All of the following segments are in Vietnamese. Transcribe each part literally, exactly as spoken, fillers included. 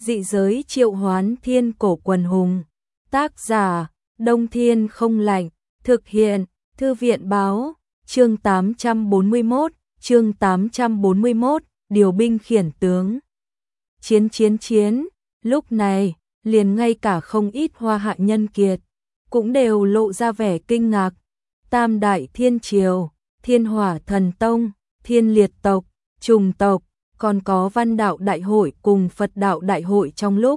Dị giới triệu hoán thiên cổ quần hùng. Tác giả, Đông Thiên Không Lạnh. Thực hiện, Thư viện báo. Chương tám trăm bốn mươi mốt, chương tám trăm bốn mươi mốt, điều binh khiển tướng. Chiến chiến chiến, lúc này, liền ngay cả không ít hoa hạ nhân kiệt, cũng đều lộ ra vẻ kinh ngạc. Tam đại thiên triều, Thiên Hỏa Thần Tông, Thiên Liệt tộc, Trùng tộc, còn có Văn đạo đại hội cùng Phật đạo đại hội trong lúc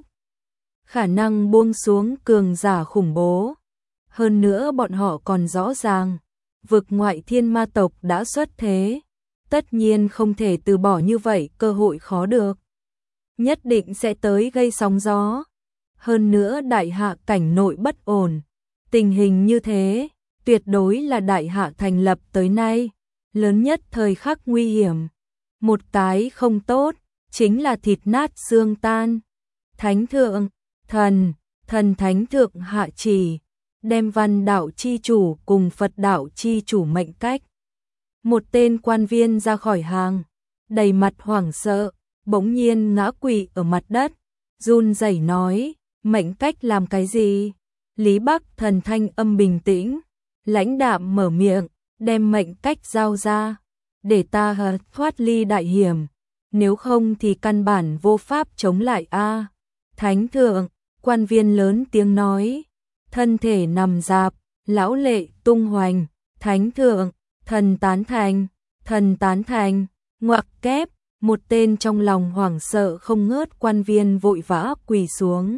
khả năng buông xuống cường giả khủng bố. Hơn nữa bọn họ còn rõ ràng, vực ngoại thiên ma tộc đã xuất thế, tất nhiên không thể từ bỏ như vậy cơ hội khó được. Nhất định sẽ tới gây sóng gió. Hơn nữa đại hạ cảnh nội bất ổn, tình hình như thế, tuyệt đối là đại hạ thành lập tới nay lớn nhất thời khắc nguy hiểm. Một cái không tốt, chính là thịt nát xương tan. Thánh thượng, thần, thần thánh thượng hạ chỉ, đem Văn đạo chi chủ cùng Phật đạo chi chủ mệnh cách. Một tên quan viên ra khỏi hàng, đầy mặt hoảng sợ, bỗng nhiên ngã quỵ ở mặt đất, run rẩy nói, mệnh cách làm cái gì? Lý Bắc Thần thanh âm bình tĩnh, lãnh đạm mở miệng, đem mệnh cách giao ra, để ta thoát ly đại hiểm, nếu không thì căn bản vô pháp chống lại a. Thánh thượng, quan viên lớn tiếng nói, thân thể nằm dạp, lão lệ tung hoành. Thánh thượng, thần tán thành, thần tán thành. Ngoặc kép, một tên trong lòng hoảng sợ không ngớt quan viên vội vã quỳ xuống,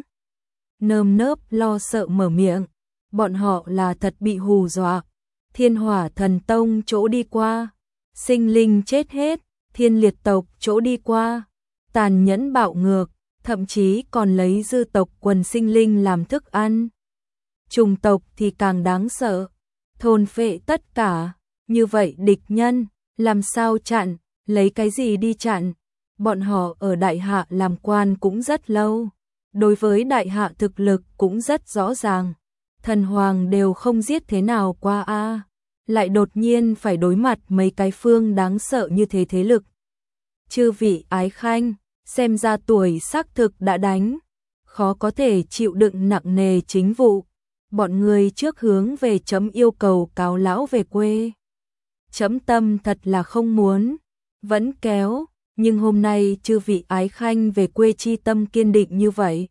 nơm nớp lo sợ mở miệng, bọn họ là thật bị hù dọa. Thiên Hỏa Thần Tông chỗ đi qua, sinh linh chết hết. Thiên Liệt tộc chỗ đi qua, tàn nhẫn bạo ngược, thậm chí còn lấy dư tộc quần sinh linh làm thức ăn. Trùng tộc thì càng đáng sợ, thôn phệ tất cả. Như vậy địch nhân, làm sao chặn, lấy cái gì đi chặn? Bọn họ ở đại hạ làm quan cũng rất lâu, đối với đại hạ thực lực cũng rất rõ ràng. Thần hoàng đều không giết thế nào qua a, lại đột nhiên phải đối mặt mấy cái phương đáng sợ như thế thế lực. Chư vị ái khanh, xem ra tuổi xác thực đã đánh, khó có thể chịu đựng nặng nề chính vụ. Bọn người trước hướng về chấm yêu cầu cáo lão về quê. Chấm tâm thật là không muốn, vẫn kéo, nhưng hôm nay chư vị ái khanh về quê chi tâm kiên định như vậy.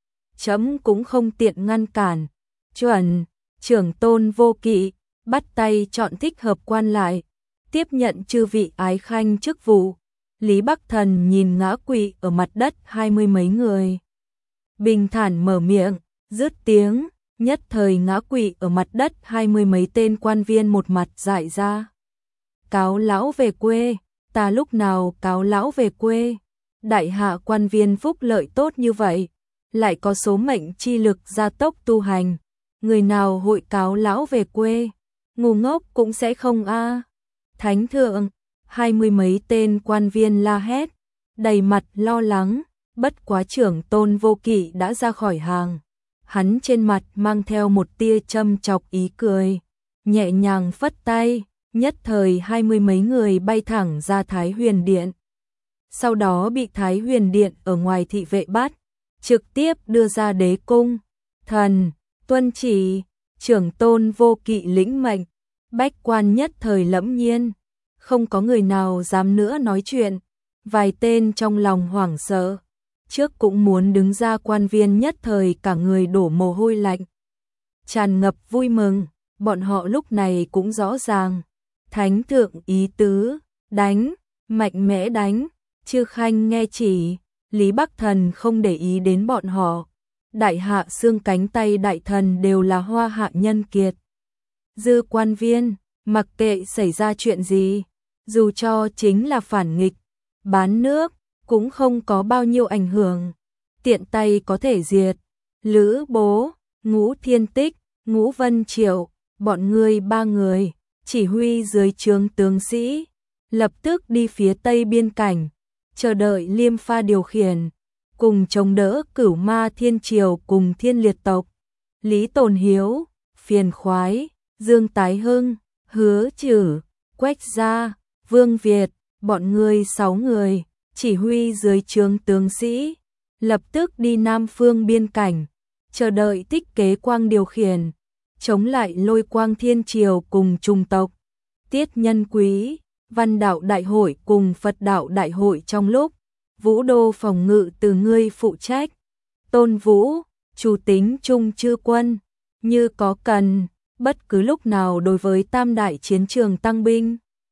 Chấm cũng không tiện ngăn cản. Chuẩn, trưởng tôn Vô Kỵ, bắt tay chọn thích hợp quan lại, tiếp nhận chư vị ái khanh chức vụ. Lý Bắc Thần nhìn ngã quỵ ở mặt đất hai mươi mấy người, bình thản mở miệng, dứt tiếng, nhất thời ngã quỵ ở mặt đất hai mươi mấy tên quan viên một mặt dại ra. Cáo lão về quê, ta lúc nào cáo lão về quê? Đại hạ quan viên phúc lợi tốt như vậy, lại có số mệnh chi lực gia tốc tu hành, người nào hội cáo lão về quê? Ngu ngốc cũng sẽ không a. Thánh thượng, hai mươi mấy tên quan viên la hét, đầy mặt lo lắng. Bất quá trưởng tôn Vô Kỵ đã ra khỏi hàng, hắn trên mặt mang theo một tia châm chọc ý cười, nhẹ nhàng phất tay, nhất thời hai mươi mấy người bay thẳng ra Thái Huyền Điện. Sau đó bị Thái Huyền Điện ở ngoài thị vệ bắt, trực tiếp đưa ra đế cung. Thần, tuân chỉ. Trưởng tôn Vô Kỵ lĩnh mệnh, bách quan nhất thời lẫm nhiên, không có người nào dám nữa nói chuyện. Vài tên trong lòng hoảng sợ, trước cũng muốn đứng ra quan viên nhất thời cả người đổ mồ hôi lạnh, tràn ngập vui mừng. Bọn họ lúc này cũng rõ ràng, thánh thượng ý tứ, đánh, mạnh mẽ đánh. Chư khanh nghe chỉ. Lý Bắc Thần không để ý đến bọn họ. Đại hạ xương cánh tay đại thần đều là hoa hạ nhân kiệt. Dư quan viên, mặc kệ xảy ra chuyện gì, dù cho chính là phản nghịch, bán nước, cũng không có bao nhiêu ảnh hưởng. Tiện tay có thể diệt. Lữ Bố, Ngũ Thiên Tích, Ngũ Vân Triệu, bọn người ba người, chỉ huy dưới trướng tướng sĩ, lập tức đi phía tây biên cảnh, chờ đợi Liêm Pha điều khiển, cùng chống đỡ Cửu Ma Thiên Triều cùng Thiên Liệt tộc. Lý Tồn Hiếu, Phiền Khoái, Dương Tái Hưng, Hứa Trử, Quách Gia, Vương Việt, bọn người sáu người, chỉ huy dưới trướng tướng sĩ, lập tức đi Nam Phương biên cảnh, chờ đợi Thích Kế Quang điều khiển, chống lại Lôi Quang Thiên Triều cùng trùng tộc. Tiết Nhân Quý, Văn Đạo Đại hội cùng Phật Đạo Đại hội trong lúc, Vũ Đô phòng ngự từ ngươi phụ trách. Tôn Vũ, chủ tính trung chư quân, như có cần, bất cứ lúc nào đối với tam đại chiến trường tăng binh.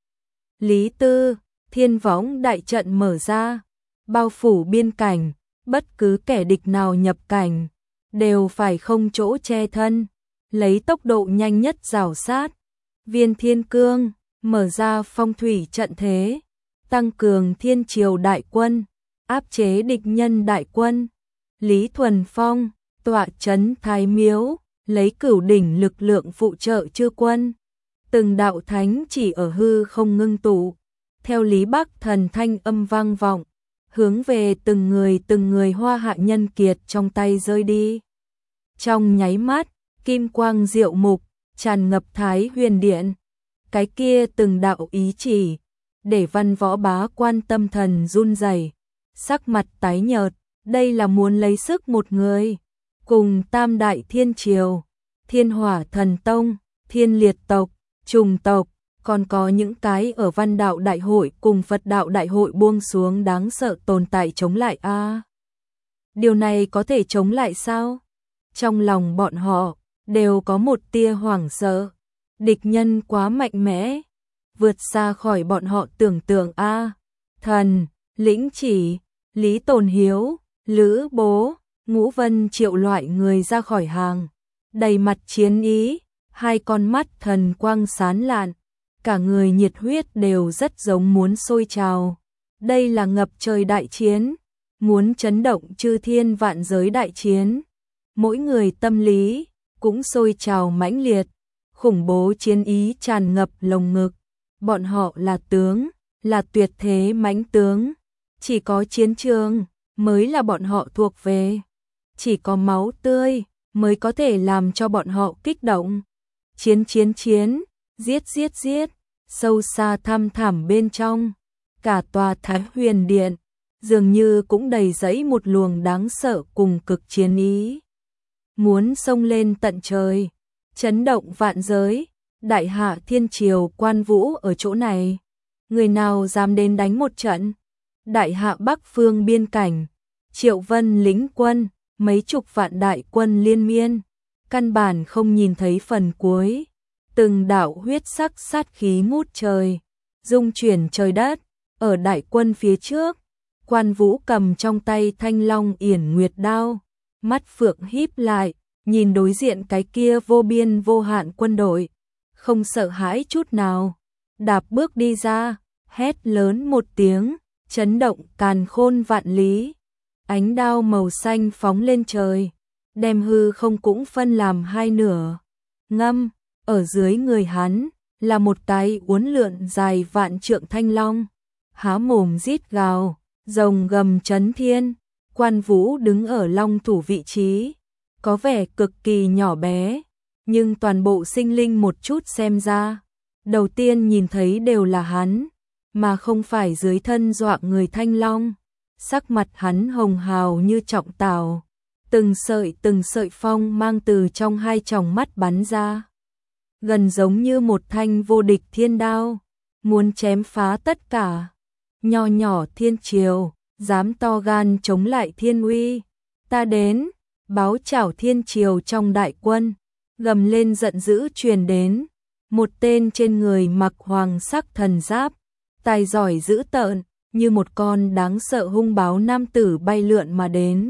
Lý Tư, Thiên Võng đại trận mở ra, bao phủ biên cảnh, bất cứ kẻ địch nào nhập cảnh, đều phải không chỗ che thân, lấy tốc độ nhanh nhất rào sát. Viên Thiên Cương, mở ra phong thủy trận thế, tăng cường thiên triều đại quân, áp chế địch nhân đại quân. Lý Thuần Phong, tọa trấn Thái Miếu, lấy cửu đỉnh lực lượng phụ trợ chư quân. Từng đạo thánh chỉ ở hư không ngưng tụ, theo Lý Bắc Thần thanh âm vang vọng, hướng về từng người từng người Hoa Hạ nhân kiệt trong tay rơi đi. Trong nháy mắt, kim quang diệu mục, tràn ngập Thái Huyền Điện. Cái kia từng đạo ý chỉ, để Văn Võ Bá quan tâm thần run rẩy, sắc mặt tái nhợt, đây là muốn lấy sức một người, cùng Tam Đại Thiên Triều, Thiên Hỏa Thần Tông, Thiên Liệt tộc, Trùng tộc, còn có những cái ở Văn Đạo Đại hội cùng Phật Đạo Đại hội buông xuống đáng sợ tồn tại chống lại a. À, điều này có thể chống lại sao? Trong lòng bọn họ đều có một tia hoảng sợ. Địch nhân quá mạnh mẽ, vượt xa khỏi bọn họ tưởng tượng a. À, Thần, Lĩnh Chỉ, Lý Tồn Hiếu, Lữ Bố, Ngũ Vân Triệu loại người ra khỏi hàng, đầy mặt chiến ý, hai con mắt thần quang sáng lạn, cả người nhiệt huyết đều rất giống muốn sôi trào. Đây là ngập trời đại chiến, muốn chấn động chư thiên vạn giới đại chiến. Mỗi người tâm lý cũng sôi trào mãnh liệt, khủng bố chiến ý tràn ngập lồng ngực. Bọn họ là tướng, là tuyệt thế mãnh tướng, chỉ có chiến trường mới là bọn họ thuộc về, chỉ có máu tươi mới có thể làm cho bọn họ kích động. Chiến chiến chiến, giết giết giết, sâu xa thăm thẳm bên trong, cả tòa Thái Huyền Điện dường như cũng đầy dẫy một luồng đáng sợ cùng cực chiến ý. Muốn xông lên tận trời, chấn động vạn giới, đại hạ thiên triều Quan Vũ ở chỗ này, người nào dám đến đánh một trận? Đại hạ Bắc phương biên cảnh, Triệu Vân lính quân, mấy chục vạn đại quân liên miên, căn bản không nhìn thấy phần cuối. Từng đạo huyết sắc sát khí ngút trời, dung chuyển trời đất. Ở đại quân phía trước, Quan Vũ cầm trong tay Thanh Long Yển Nguyệt đao, mắt phượng híp lại, nhìn đối diện cái kia vô biên vô hạn quân đội, không sợ hãi chút nào, đạp bước đi ra, hét lớn một tiếng, chấn động càn khôn vạn lý. Ánh đao màu xanh phóng lên trời, đem hư không cũng phân làm hai nửa. Ngâm, ở dưới người hắn là một cái uốn lượn dài vạn trượng thanh long, há mồm rít gào, rồng gầm chấn thiên. Quan Vũ đứng ở long thủ vị trí, có vẻ cực kỳ nhỏ bé, nhưng toàn bộ sinh linh một chút xem ra, đầu tiên nhìn thấy đều là hắn, mà không phải dưới thân dọa người thanh long. Sắc mặt hắn hồng hào như trọng tảo, từng sợi từng sợi phong mang từ trong hai tròng mắt bắn ra, gần giống như một thanh vô địch thiên đao, muốn chém phá tất cả. Nho nhỏ thiên triều, dám to gan chống lại thiên uy, ta đến. Báo chảo thiên triều trong đại quân, gầm lên giận dữ truyền đến. Một tên trên người mặc hoàng sắc thần giáp, tài giỏi dữ tợn, như một con đáng sợ hung báo nam tử bay lượn mà đến.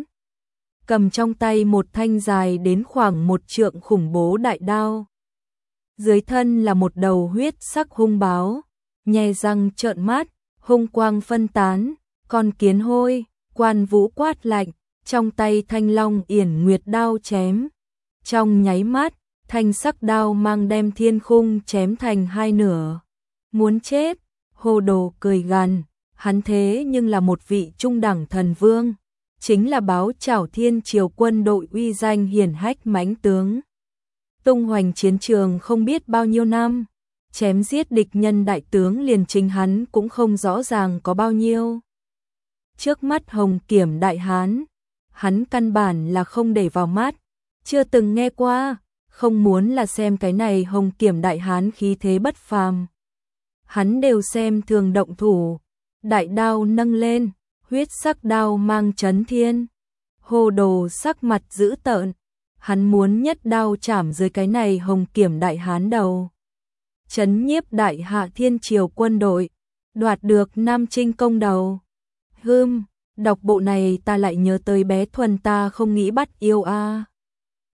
Cầm trong tay một thanh dài đến khoảng một trượng khủng bố đại đao. Dưới thân là một đầu huyết sắc hung báo, nhe răng trợn mắt, hung quang phân tán, con kiến hôi. Quan Vũ quát lạnh, trong tay Thanh Long Yển Nguyệt đao chém. Trong nháy mắt, thanh sắc đao mang đem thiên khung chém thành hai nửa. Muốn chết, Hồ Đồ cười gằn, hắn thế nhưng là một vị trung đẳng thần vương, chính là báo chảo thiên triều quân đội uy danh hiển hách mãnh tướng. Tung hoành chiến trường không biết bao nhiêu năm, chém giết địch nhân đại tướng liền chính hắn cũng không rõ ràng có bao nhiêu. Trước mắt Hồng Kiểm đại hán, hắn căn bản là không để vào mắt, chưa từng nghe qua, không muốn là xem cái này Hồng Kiểm đại hán khí thế bất phàm. Hắn đều xem thường động thủ, đại đao nâng lên, huyết sắc đao mang chấn thiên. Hồ Đồ sắc mặt dữ tợn, hắn muốn nhất đao chảm dưới cái này Hồng Kiểm đại hán đầu. Chấn nhiếp đại hạ thiên triều quân đội, đoạt được Nam Trinh công đầu. Hưm, đọc bộ này ta lại nhớ tới bé Thuần ta không nghĩ bắt yêu a. À.